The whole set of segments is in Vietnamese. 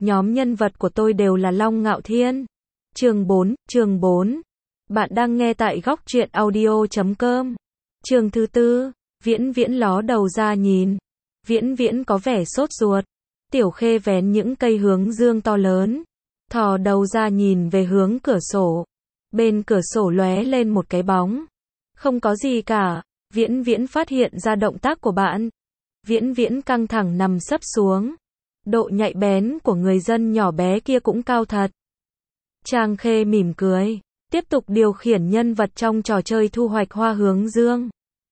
Nhóm nhân vật của tôi đều là Long Ngạo Thiên. Chương 4. Bạn đang nghe tại góc truyện audio.com. Chương thứ 4. Viễn Viễn ló đầu ra nhìn. Viễn Viễn có vẻ sốt ruột. Tiểu Khê vén những cây hướng dương to lớn, thò đầu ra nhìn về hướng cửa sổ. Bên cửa sổ lóe lên một cái bóng. Không có gì cả. Viễn Viễn phát hiện ra động tác của bạn. Viễn Viễn căng thẳng nằm sấp xuống. Độ nhạy bén của người dân nhỏ bé kia cũng cao thật. Trang Khê mỉm cười, tiếp tục điều khiển nhân vật trong trò chơi thu hoạch hoa hướng dương.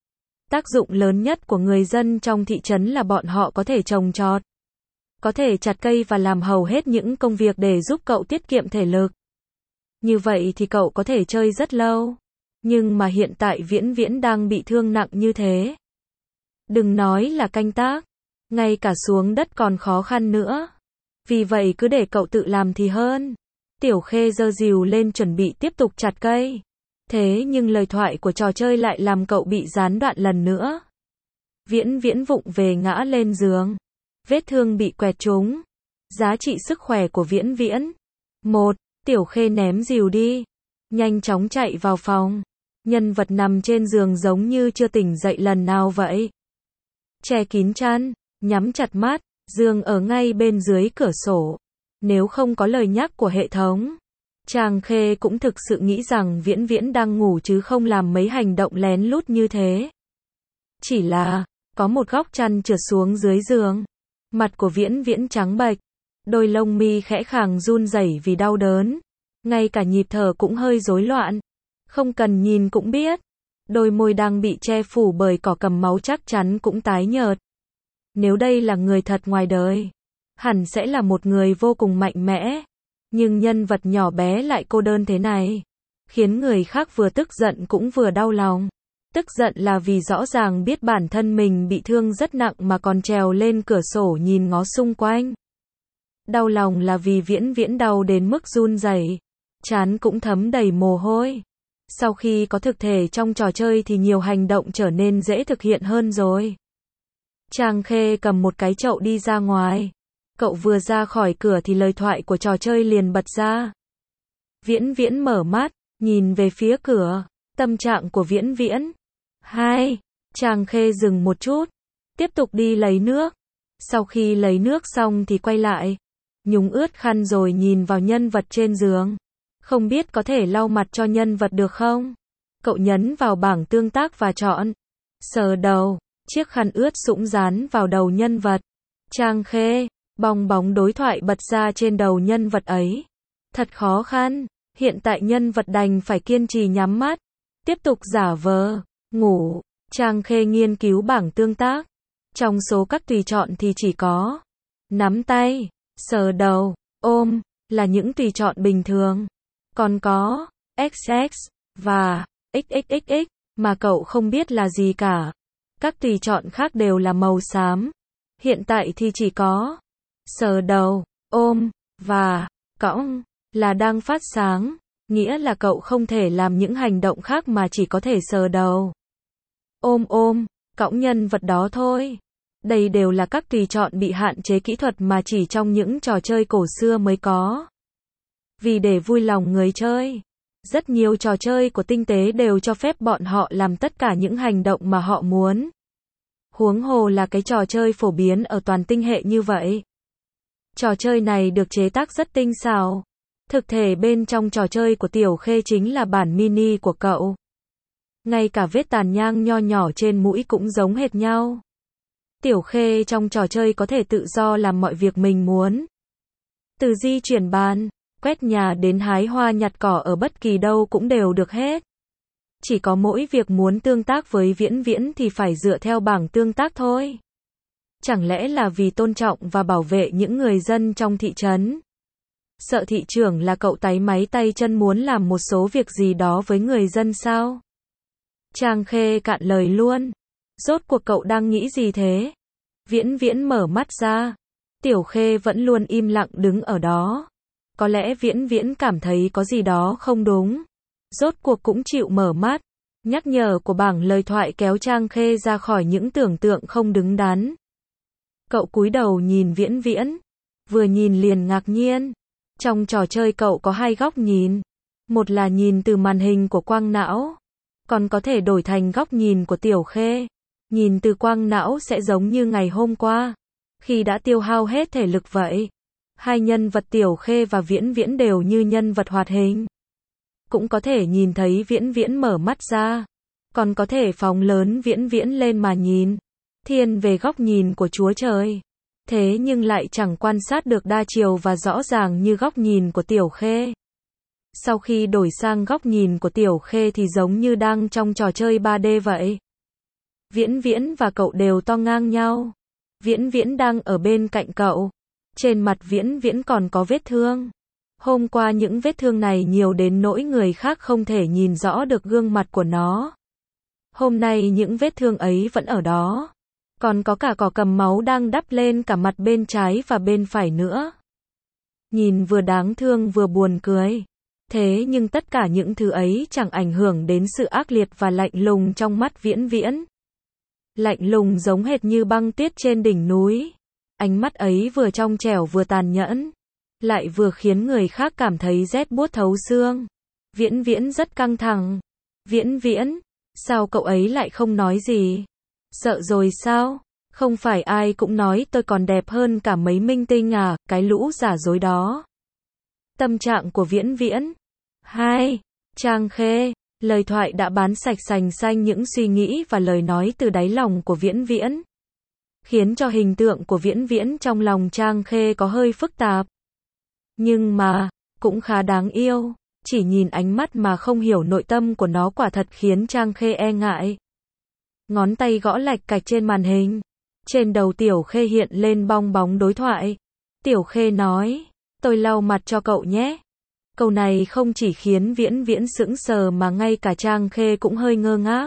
Tác dụng lớn nhất của người dân trong thị trấn là bọn họ có thể trồng trọt, có thể chặt cây và làm hầu hết những công việc để giúp cậu tiết kiệm thể lực. Như vậy thì cậu có thể chơi rất lâu. Nhưng mà hiện tại Viễn Viễn đang bị thương nặng như thế. Đừng nói là canh tác, ngay cả xuống đất còn khó khăn nữa. Vì vậy cứ để cậu tự làm thì hơn. Tiểu Khê giơ rìu lên chuẩn bị tiếp tục chặt cây. Thế nhưng lời thoại của trò chơi lại làm cậu bị gián đoạn lần nữa. Viễn Viễn vụng về ngã lên giường. Vết thương bị quẹt trúng. Giá trị sức khỏe của Viễn Viễn. 1. Tiểu Khê ném rìu đi. Nhanh chóng chạy vào phòng. Nhân vật nằm trên giường giống như chưa tỉnh dậy lần nào vậy. Che kín chăn, nhắm chặt mắt, giường ở ngay bên dưới cửa sổ. Nếu không có lời nhắc của hệ thống, Trang Khê cũng thực sự nghĩ rằng Viễn Viễn đang ngủ chứ không làm mấy hành động lén lút như thế. Chỉ là, có một góc chăn trượt xuống dưới giường. Mặt của Viễn Viễn trắng bệch, đôi lông mi khẽ khàng run rẩy vì đau đớn. Ngay cả nhịp thở cũng hơi rối loạn. Không cần nhìn cũng biết. Đôi môi đang bị che phủ bởi cỏ cầm máu chắc chắn cũng tái nhợt. Nếu đây là người thật ngoài đời, hẳn sẽ là một người vô cùng mạnh mẽ. Nhưng nhân vật nhỏ bé lại cô đơn thế này, khiến người khác vừa tức giận cũng vừa đau lòng. Tức giận là vì rõ ràng biết bản thân mình bị thương rất nặng mà còn trèo lên cửa sổ nhìn ngó xung quanh. Đau lòng là vì Viễn Viễn đau đến mức run rẩy, trán cũng thấm đầy mồ hôi. Sau khi có thực thể trong trò chơi thì nhiều hành động trở nên dễ thực hiện hơn rồi. Trang Khê cầm một cái chậu đi ra ngoài. Cậu vừa ra khỏi cửa thì lời thoại của trò chơi liền bật ra. Viễn Viễn mở mắt, nhìn về phía cửa. Tâm trạng của Viễn Viễn. 2. Trang Khê dừng một chút, tiếp tục đi lấy nước. Sau khi lấy nước xong thì quay lại, nhúng ướt khăn rồi nhìn vào nhân vật trên giường. Không biết có thể lau mặt cho nhân vật được không? Cậu nhấn vào bảng tương tác và chọn sờ đầu. Chiếc khăn ướt sũng dán vào đầu nhân vật. Trang Khê, bong bóng đối thoại bật ra trên đầu nhân vật ấy. Thật khó khăn. Hiện tại nhân vật đành phải kiên trì nhắm mắt, tiếp tục giả vờ ngủ. Trang Khê nghiên cứu bảng tương tác. Trong số các tùy chọn thì chỉ có nắm tay, sờ đầu, ôm là những tùy chọn bình thường. Còn có XX và XXXX mà cậu không biết là gì cả. Các tùy chọn khác đều là màu xám. Hiện tại thì chỉ có sờ đầu, ôm và cõng là đang phát sáng, nghĩa là cậu không thể làm những hành động khác mà chỉ có thể sờ đầu, ôm, cõng nhân vật đó thôi. Đây đều là các tùy chọn bị hạn chế kỹ thuật mà chỉ trong những trò chơi cổ xưa mới có. Vì để vui lòng người chơi, rất nhiều trò chơi của tinh tế đều cho phép bọn họ làm tất cả những hành động mà họ muốn. Huống hồ là cái trò chơi phổ biến ở toàn tinh hệ như vậy. Trò chơi này được chế tác rất tinh xảo. Thực thể bên trong trò chơi của Tiểu Khê chính là bản mini của cậu. Ngay cả vết tàn nhang nho nhỏ trên mũi cũng giống hệt nhau. Tiểu Khê trong trò chơi có thể tự do làm mọi việc mình muốn. Từ di chuyển bàn, quét nhà đến hái hoa nhặt cỏ ở bất kỳ đâu cũng đều được hết. Chỉ có mỗi việc muốn tương tác với Viễn Viễn thì phải dựa theo bảng tương tác thôi. Chẳng lẽ là vì tôn trọng và bảo vệ những người dân trong thị trấn? Sợ thị trưởng là cậu táy máy tay chân muốn làm một số việc gì đó với người dân sao? Trang Khê cạn lời luôn. Rốt cuộc cậu đang nghĩ gì thế? Viễn Viễn mở mắt ra. Tiểu Khê vẫn luôn im lặng đứng ở đó. Có lẽ Viễn Viễn cảm thấy có gì đó không đúng. Rốt cuộc cũng chịu mở mắt. Nhắc nhở của bảng lời thoại kéo Trang Khê ra khỏi những tưởng tượng không đứng đắn. Cậu cúi đầu nhìn Viễn Viễn. vừa nhìn liền ngạc nhiên. Trong trò chơi cậu có hai góc nhìn. Một là nhìn từ màn hình của quang não, còn có thể đổi thành góc nhìn của Tiểu Khê. Nhìn từ quang não sẽ giống như ngày hôm qua, khi đã tiêu hao hết thể lực vậy. Hai nhân vật Tiểu Khê và Viễn Viễn đều như nhân vật hoạt hình. Cũng có thể nhìn thấy Viễn Viễn mở mắt ra, còn có thể phóng lớn Viễn Viễn lên mà nhìn, thiên về góc nhìn của Chúa Trời. Thế nhưng lại chẳng quan sát được đa chiều và rõ ràng như góc nhìn của Tiểu Khê. Sau khi đổi sang góc nhìn của Tiểu Khê thì giống như đang trong trò chơi 3D vậy. Viễn Viễn và cậu đều to ngang nhau. Viễn Viễn đang ở bên cạnh cậu. Trên mặt Viễn Viễn còn có vết thương. Hôm qua những vết thương này nhiều đến nỗi người khác không thể nhìn rõ được gương mặt của nó. Hôm nay những vết thương ấy vẫn ở đó. Còn có cả cỏ cầm máu đang đắp lên cả mặt bên trái và bên phải nữa. Nhìn vừa đáng thương vừa buồn cười. Thế nhưng tất cả những thứ ấy chẳng ảnh hưởng đến sự ác liệt và lạnh lùng trong mắt Viễn Viễn. Lạnh lùng giống hệt như băng tuyết trên đỉnh núi. Ánh mắt ấy vừa trong trẻo vừa tàn nhẫn, lại vừa khiến người khác cảm thấy rét buốt thấu xương. Viễn Viễn rất căng thẳng. Viễn Viễn, sao cậu ấy lại không nói gì? Sợ rồi sao? Không phải ai cũng nói tôi còn đẹp hơn cả mấy minh tinh à, cái lũ giả dối đó. Tâm trạng của Viễn Viễn. 2. Trang Khê. Lời thoại đã bán sạch sành xanh những suy nghĩ và lời nói từ đáy lòng của Viễn Viễn, khiến cho hình tượng của Viễn Viễn trong lòng Trang Khê có hơi phức tạp. Nhưng mà, cũng khá đáng yêu. Chỉ nhìn ánh mắt mà không hiểu nội tâm của nó quả thật khiến Trang Khê e ngại. Ngón tay gõ lạch cạch trên màn hình. Trên đầu Tiểu Khê hiện lên bong bóng đối thoại. Tiểu Khê nói, tôi lau mặt cho cậu nhé. Câu này không chỉ khiến Viễn Viễn sững sờ mà ngay cả Trang Khê cũng hơi ngơ ngác.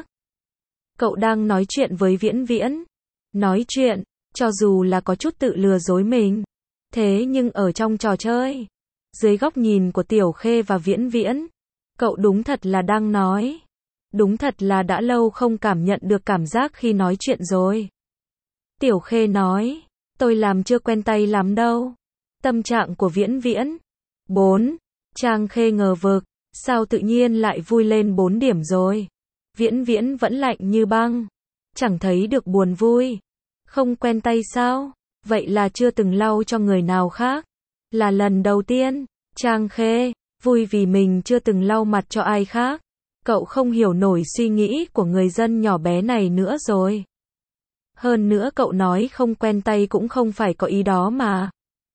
Cậu đang nói chuyện với Viễn Viễn. Nói chuyện, cho dù là có chút tự lừa dối mình. Thế nhưng ở trong trò chơi, dưới góc nhìn của Tiểu Khê và Viễn Viễn, cậu đúng thật là đang nói. Đúng thật là đã lâu không cảm nhận được cảm giác khi nói chuyện rồi. Tiểu Khê nói, tôi làm chưa quen tay lắm đâu. Tâm trạng của Viễn Viễn. 4. Trang Khê ngờ vực, sao tự nhiên lại vui lên 4 điểm rồi. Viễn Viễn vẫn lạnh như băng, chẳng thấy được buồn vui. Không quen tay sao? Vậy là chưa từng lau cho người nào khác. Là lần đầu tiên. Trang Khê, vui vì mình chưa từng lau mặt cho ai khác. Cậu không hiểu nổi suy nghĩ của người dân nhỏ bé này nữa rồi. Hơn nữa cậu nói không quen tay cũng không phải có ý đó mà.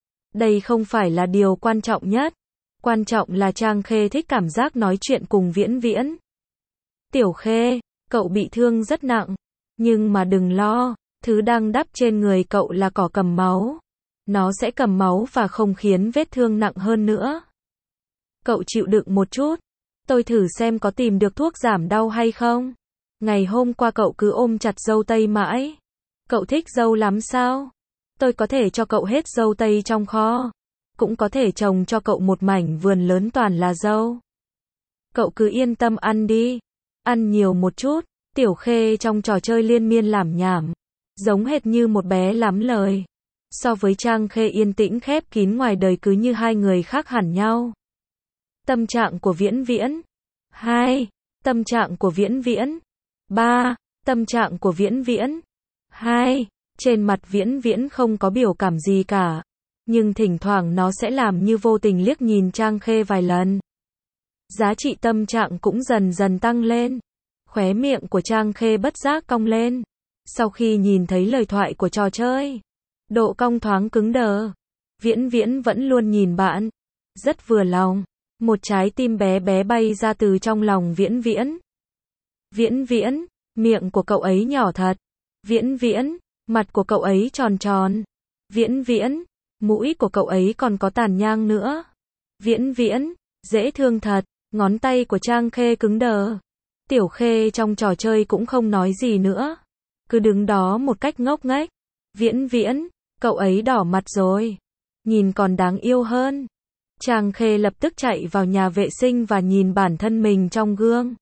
Đây không phải là điều quan trọng nhất. Quan trọng là Trang Khê thích cảm giác nói chuyện cùng Viễn Viễn. Tiểu Khê, cậu bị thương rất nặng. Nhưng mà đừng lo, thứ đang đắp trên người cậu là cỏ cầm máu. Nó sẽ cầm máu và không khiến vết thương nặng hơn nữa. Cậu chịu đựng một chút. Tôi thử xem có tìm được thuốc giảm đau hay không. Ngày hôm qua cậu cứ ôm chặt dâu tây mãi. Cậu thích dâu lắm sao? Tôi có thể cho cậu hết dâu tây trong kho. Cũng có thể trồng cho cậu một mảnh vườn lớn toàn là dâu. Cậu cứ yên tâm ăn đi. Ăn nhiều một chút. Tiểu Khê trong trò chơi liên miên làm nhảm. Giống hệt như một bé lắm lời. So với Trang Khê yên tĩnh khép kín ngoài đời cứ như hai người khác hẳn nhau. Tâm trạng của Viễn Viễn. 2. Tâm trạng của Viễn Viễn. 3. Tâm trạng của Viễn Viễn. 2. Trên mặt Viễn Viễn không có biểu cảm gì cả. Nhưng thỉnh thoảng nó sẽ làm như vô tình liếc nhìn Trang Khê vài lần. Giá trị tâm trạng cũng dần dần tăng lên. Khóe miệng của Trang Khê bất giác cong lên. Sau khi nhìn thấy lời thoại của trò chơi, độ cong thoáng cứng đờ. Viễn Viễn vẫn luôn nhìn bạn. Rất vừa lòng. Một trái tim bé bé bay ra từ trong lòng Viễn Viễn. Viễn Viễn, miệng của cậu ấy nhỏ thật. Viễn Viễn, mặt của cậu ấy tròn tròn. Viễn Viễn, mũi của cậu ấy còn có tàn nhang nữa. Viễn Viễn, dễ thương thật. Ngón tay của Trang Khê cứng đờ. Tiểu Khê trong trò chơi cũng không nói gì nữa. Cứ đứng đó một cách ngốc nghếch. Viễn Viễn, cậu ấy đỏ mặt rồi. Nhìn còn đáng yêu hơn. Trang Khê lập tức chạy vào nhà vệ sinh và nhìn bản thân mình trong gương.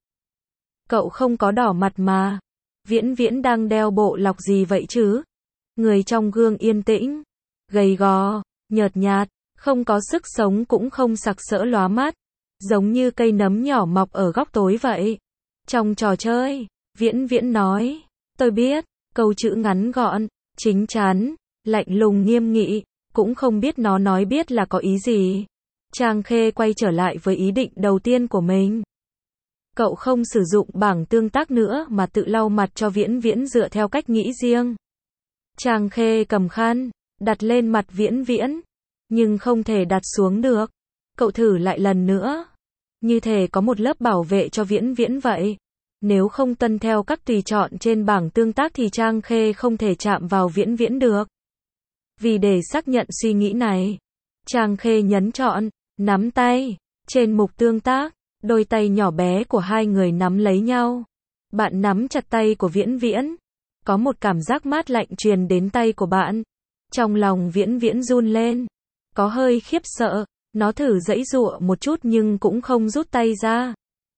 Cậu không có đỏ mặt mà. Viễn Viễn đang đeo bộ lọc gì vậy chứ? Người trong gương yên tĩnh, gầy gò, nhợt nhạt, không có sức sống cũng không sặc sỡ lóa mắt, giống như cây nấm nhỏ mọc ở góc tối vậy. Trong trò chơi, Viễn Viễn nói, tôi biết, câu chữ ngắn gọn, chính chắn, lạnh lùng nghiêm nghị, cũng không biết nó nói biết là có ý gì. Trang Khê quay trở lại với ý định đầu tiên của mình. Cậu không sử dụng bảng tương tác nữa mà tự lau mặt cho Viễn Viễn dựa theo cách nghĩ riêng. Trang Khê cầm khăn, đặt lên mặt Viễn Viễn, nhưng không thể đặt xuống được. Cậu thử lại lần nữa. Như thể có một lớp bảo vệ cho Viễn Viễn vậy. Nếu không tuân theo các tùy chọn trên bảng tương tác thì Trang Khê không thể chạm vào Viễn Viễn được. Vì để xác nhận suy nghĩ này, Trang Khê nhấn chọn, nắm tay. Trên mục tương tác, đôi tay nhỏ bé của hai người nắm lấy nhau. Bạn nắm chặt tay của Viễn Viễn. Có một cảm giác mát lạnh truyền đến tay của bạn. Trong lòng Viễn Viễn run lên. Có hơi khiếp sợ, nó thử giãy giụa một chút nhưng cũng không rút tay ra.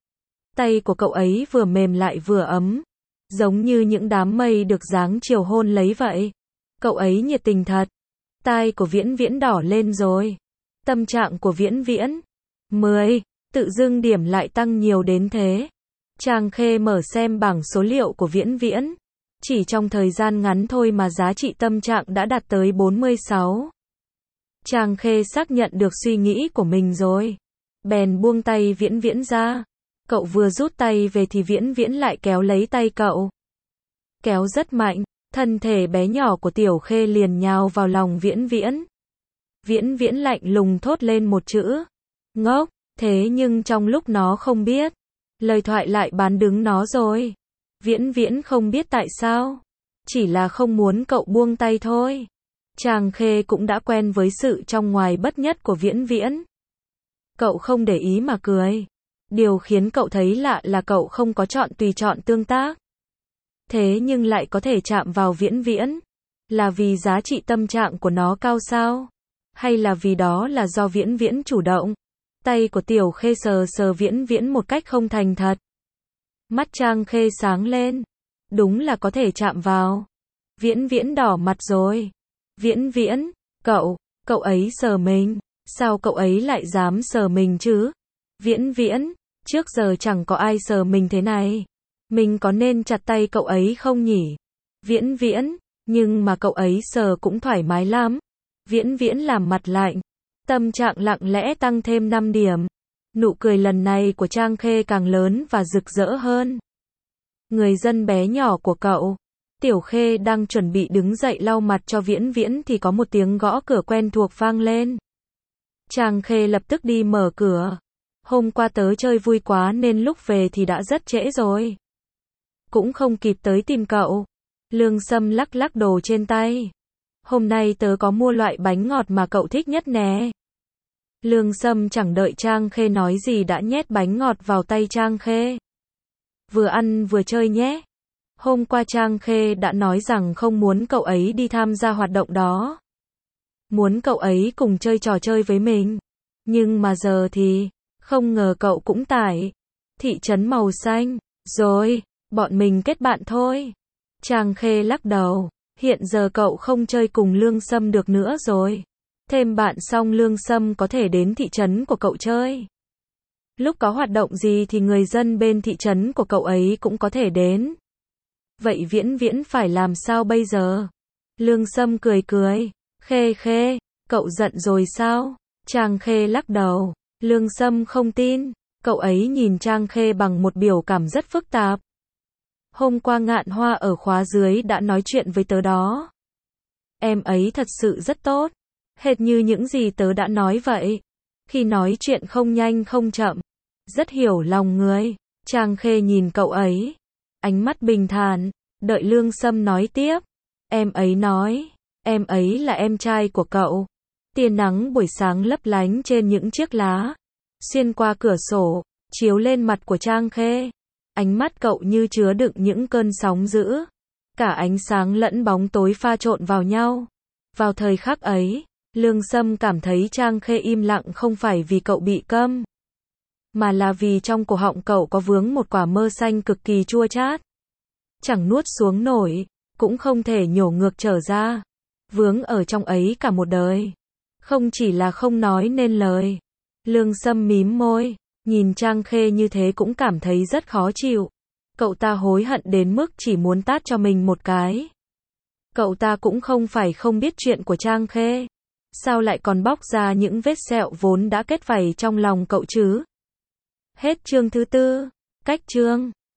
Tay của cậu ấy vừa mềm lại vừa ấm, giống như những đám mây được dáng chiều hôn lấy vậy. Cậu ấy nhiệt tình thật. Tai của Viễn Viễn đỏ lên rồi. Tâm trạng của Viễn Viễn 10, tự dưng điểm lại tăng nhiều đến thế. Trang Khê mở xem bảng số liệu của Viễn Viễn. Chỉ trong thời gian ngắn thôi mà giá trị tâm trạng đã đạt tới 46. Trang Khê xác nhận được suy nghĩ của mình rồi. Bèn buông tay Viễn Viễn ra. Cậu vừa rút tay về thì Viễn Viễn lại kéo lấy tay cậu. Kéo rất mạnh, thân thể bé nhỏ của Tiểu Khê liền nhào vào lòng Viễn Viễn. Viễn Viễn lạnh lùng thốt lên một chữ. Ngốc, thế nhưng trong lúc nó không biết, lời thoại lại bán đứng nó rồi. Viễn Viễn không biết tại sao. Chỉ là không muốn cậu buông tay thôi. Trang Khê cũng đã quen với sự trong ngoài bất nhất của Viễn Viễn. Cậu không để ý mà cười. Điều khiến cậu thấy lạ là cậu không có chọn tùy chọn tương tác. Thế nhưng lại có thể chạm vào Viễn Viễn. Là vì giá trị tâm trạng của nó cao sao? Hay là vì đó là do Viễn Viễn chủ động? Tay của Tiểu Khê sờ sờ Viễn Viễn một cách không thành thật. Mắt Trang Khê sáng lên. Đúng là có thể chạm vào. Viễn Viễn đỏ mặt rồi. Viễn Viễn, cậu ấy sờ mình. Sao cậu ấy lại dám sờ mình chứ? Viễn Viễn, trước giờ chẳng có ai sờ mình thế này. Mình có nên chặt tay cậu ấy không nhỉ? Viễn Viễn, nhưng mà cậu ấy sờ cũng thoải mái lắm. Viễn Viễn làm mặt lạnh. Tâm trạng lặng lẽ tăng thêm 5 điểm. Nụ cười lần này của Trang Khê càng lớn và rực rỡ hơn. Người dân bé nhỏ của cậu. Tiểu Khê đang chuẩn bị đứng dậy lau mặt cho Viễn Viễn thì có một tiếng gõ cửa quen thuộc vang lên. Trang Khê lập tức đi mở cửa. Hôm qua tớ chơi vui quá nên lúc về thì đã rất trễ rồi. Cũng không kịp tới tìm cậu. Lương Sâm lắc lắc đồ trên tay. Hôm nay tớ có mua loại bánh ngọt mà cậu thích nhất nè. Lương Sâm chẳng đợi Trang Khê nói gì đã nhét bánh ngọt vào tay Trang Khê. Vừa ăn vừa chơi nhé. Hôm qua Trang Khê đã nói rằng không muốn cậu ấy đi tham gia hoạt động đó. Muốn cậu ấy cùng chơi trò chơi với mình. Nhưng mà giờ thì, không ngờ cậu cũng tải. Thị trấn màu xanh. Rồi, bọn mình kết bạn thôi. Trang Khê lắc đầu. Hiện giờ cậu không chơi cùng Lương Sâm được nữa rồi. Thêm bạn xong Lương Sâm có thể đến thị trấn của cậu chơi. Lúc có hoạt động gì thì người dân bên thị trấn của cậu ấy cũng có thể đến. Vậy Viễn Viễn phải làm sao bây giờ? Lương Sâm cười cười. Khê, cậu giận rồi sao? Trang Khê lắc đầu. Lương Sâm không tin. Cậu ấy nhìn Trang Khê bằng một biểu cảm rất phức tạp. Hôm qua Ngạn Hoa ở khóa dưới đã nói chuyện với tớ đó. Em ấy thật sự rất tốt. Hệt như những gì tớ đã nói vậy. Khi nói chuyện không nhanh không chậm. Rất hiểu lòng người. Trang Khê nhìn cậu ấy. Ánh mắt bình thản. Đợi Lương Sâm nói tiếp. Em ấy nói. Em ấy là em trai của cậu. Tia nắng buổi sáng lấp lánh trên những chiếc lá. Xuyên qua cửa sổ. Chiếu lên mặt của Trang Khê. Ánh mắt cậu như chứa đựng những cơn sóng dữ. Cả ánh sáng lẫn bóng tối pha trộn vào nhau. Vào thời khắc ấy, Lương Sâm cảm thấy Trang Khê im lặng không phải vì cậu bị câm. Mà là vì trong cổ họng cậu có vướng một quả mơ xanh cực kỳ chua chát. Chẳng nuốt xuống nổi, cũng không thể nhổ ngược trở ra. Vướng ở trong ấy cả một đời. Không chỉ là không nói nên lời. Lương Sâm mím môi, nhìn Trang Khê như thế cũng cảm thấy rất khó chịu. Cậu ta hối hận đến mức chỉ muốn tát cho mình một cái. Cậu ta cũng không phải không biết chuyện của Trang Khê. Sao lại còn bóc ra những vết sẹo vốn đã kết vảy trong lòng cậu chứ? Hết chương thứ 4. Cách chương